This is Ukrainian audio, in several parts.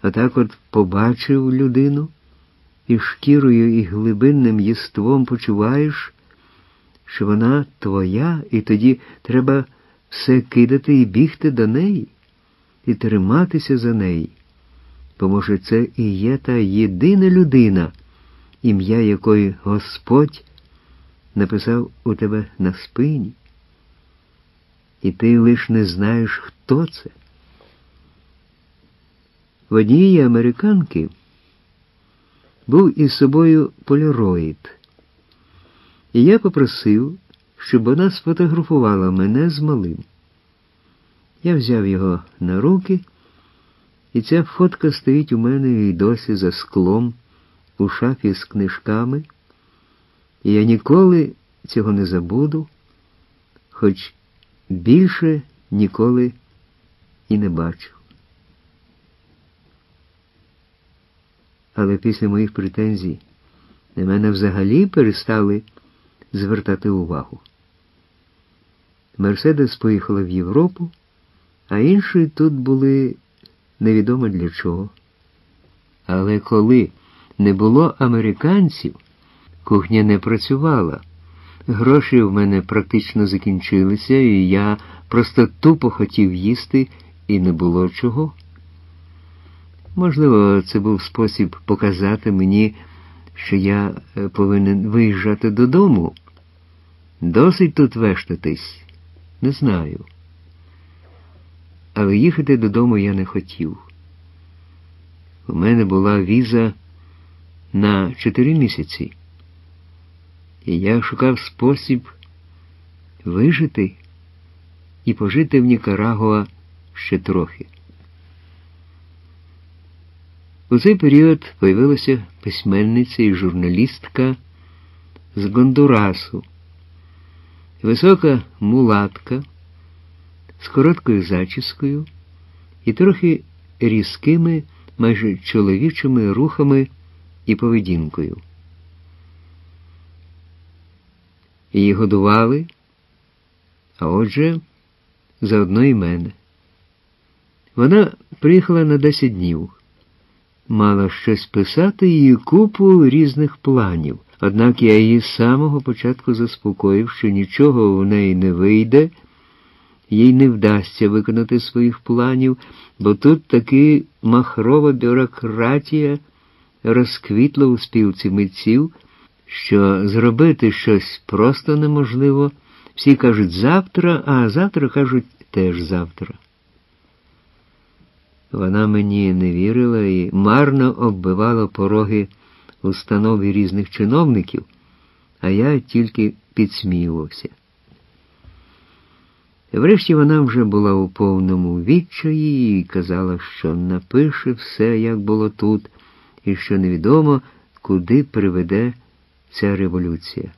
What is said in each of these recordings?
Отак от побачив людину, і шкірою і глибинним єством почуваєш, що вона твоя, і тоді треба все кидати і бігти до неї, і триматися за неї. Бо, може, це і є та єдина людина, ім'я якої Господь написав у тебе на спині. І ти лиш не знаєш, хто це. В однієї американки був із собою полароїд. І я попросив, щоб вона сфотографувала мене з малим. Я взяв його на руки, і ця фотка стоїть у мене і досі за склом у шафі з книжками, і я ніколи цього не забуду, хоч більше ніколи і не бачив. Але після моїх претензій на мене взагалі перестали звертати увагу. Мерседес поїхала в Європу, а інші тут були невідомо для чого. Але коли не було американців, кухня не працювала. Гроші в мене практично закінчилися, і я просто тупо хотів їсти, і не було чого. Можливо, це був спосіб показати мені, що я повинен виїжджати додому. Досить тут вештатись, не знаю. Але їхати додому я не хотів. У мене була віза на 4 місяці. І я шукав спосіб вижити і пожити в Нікарагуа ще трохи. У цей період появилася письменниця і журналістка з Гондурасу. Висока мулатка з короткою зачіскою і трохи різкими, майже чоловічими рухами і поведінкою. Її годували, а отже, заодно і мене. Вона приїхала на 10 днів. Мала щось писати і купу різних планів. Однак я її з самого початку заспокоїв, що нічого в неї не вийде, їй не вдасться виконати своїх планів, бо тут таки махрова бюрократія розквітла у спілці митців, що зробити щось просто неможливо. Всі кажуть завтра, а завтра кажуть теж завтра. Вона мені не вірила і марно оббивала пороги установ і різних чиновників, а я тільки підсміювався. Врешті вона вже була у повному відчаї і казала, що напише все, як було тут, і що невідомо, куди приведе ця революція.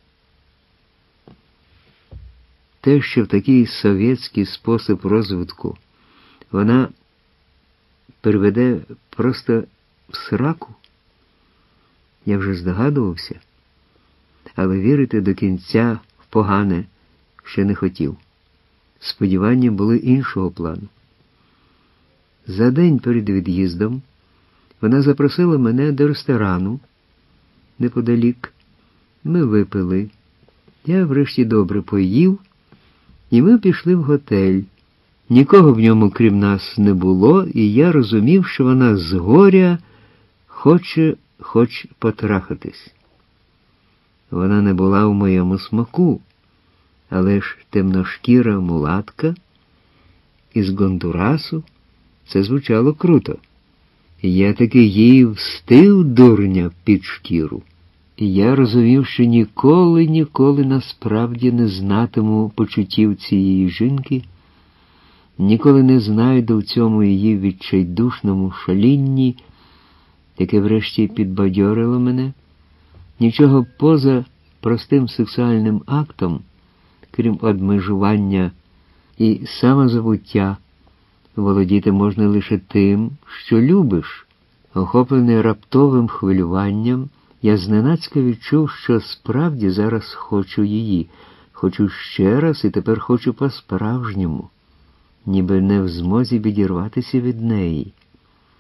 Те, що в такий совєтський спосіб розвитку вона приведе просто в сраку, я вже здогадувався, але вірити до кінця в погане ще не хотів. Сподівання були іншого плану. За день перед від'їздом вона запросила мене до ресторану неподалік. Ми випили. Я врешті добре поїв, і ми пішли в готель. Нікого в ньому крім нас не було, і я розумів, що вона з горя хоче хоч потрахатись. Вона не була в моєму смаку, але ж темношкіра мулатка із Гондурасу — це звучало круто. Я таки їй встив дурня під шкіру. І я розумів, що ніколи насправді не знатиму почуттів цієї жінки, ніколи не знайду в цьому її відчайдушному шалінні, яке врешті підбадьорило мене, нічого поза простим сексуальним актом, крім обмежування і самозабуття, володіти можна лише тим, що любиш. Охоплений раптовим хвилюванням, я зненацька відчув, що справді зараз хочу її. Хочу ще раз і тепер хочу по-справжньому, ніби не в змозі відірватися від неї.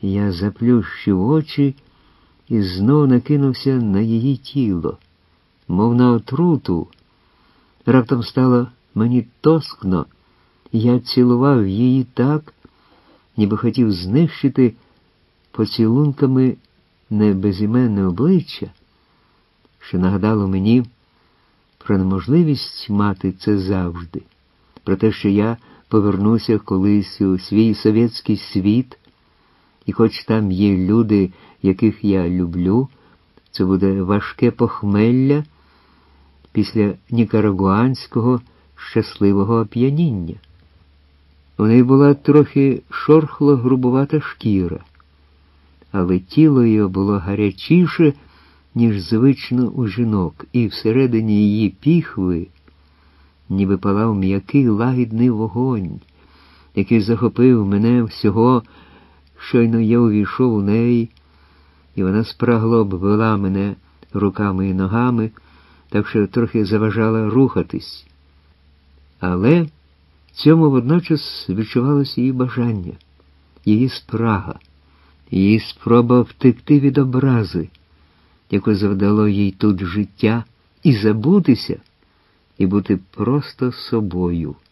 Я заплющив очі і знов накинувся на її тіло, мов на отруту. Раптом стало мені тоскно, і я цілував її так, ніби хотів знищити поцілунками не безіменне обличчя, що нагадало мені про неможливість мати це завжди, про те, що я повернуся колись у свій совєтський світ, і хоч там є люди, яких я люблю, це буде важке похмелля після нікарагуанського щасливого оп'яніння. У неї була трохи шорхло-грубувата шкіра, але тіло її було гарячіше, ніж звично у жінок, і всередині її піхви ніби палав м'який лагідний вогонь, який захопив мене всього. Щойно я увійшов у неї, і вона спрагло обвела мене руками і ногами, так що трохи заважала рухатись. Але в цьому водночас відчувалося її бажання, її спрага, її спроба втекти від образи, яку завдало їй тут життя, і забутися, і бути просто собою.